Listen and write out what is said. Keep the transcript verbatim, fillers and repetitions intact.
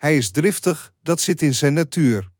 Hij is driftig, dat zit in zijn natuur.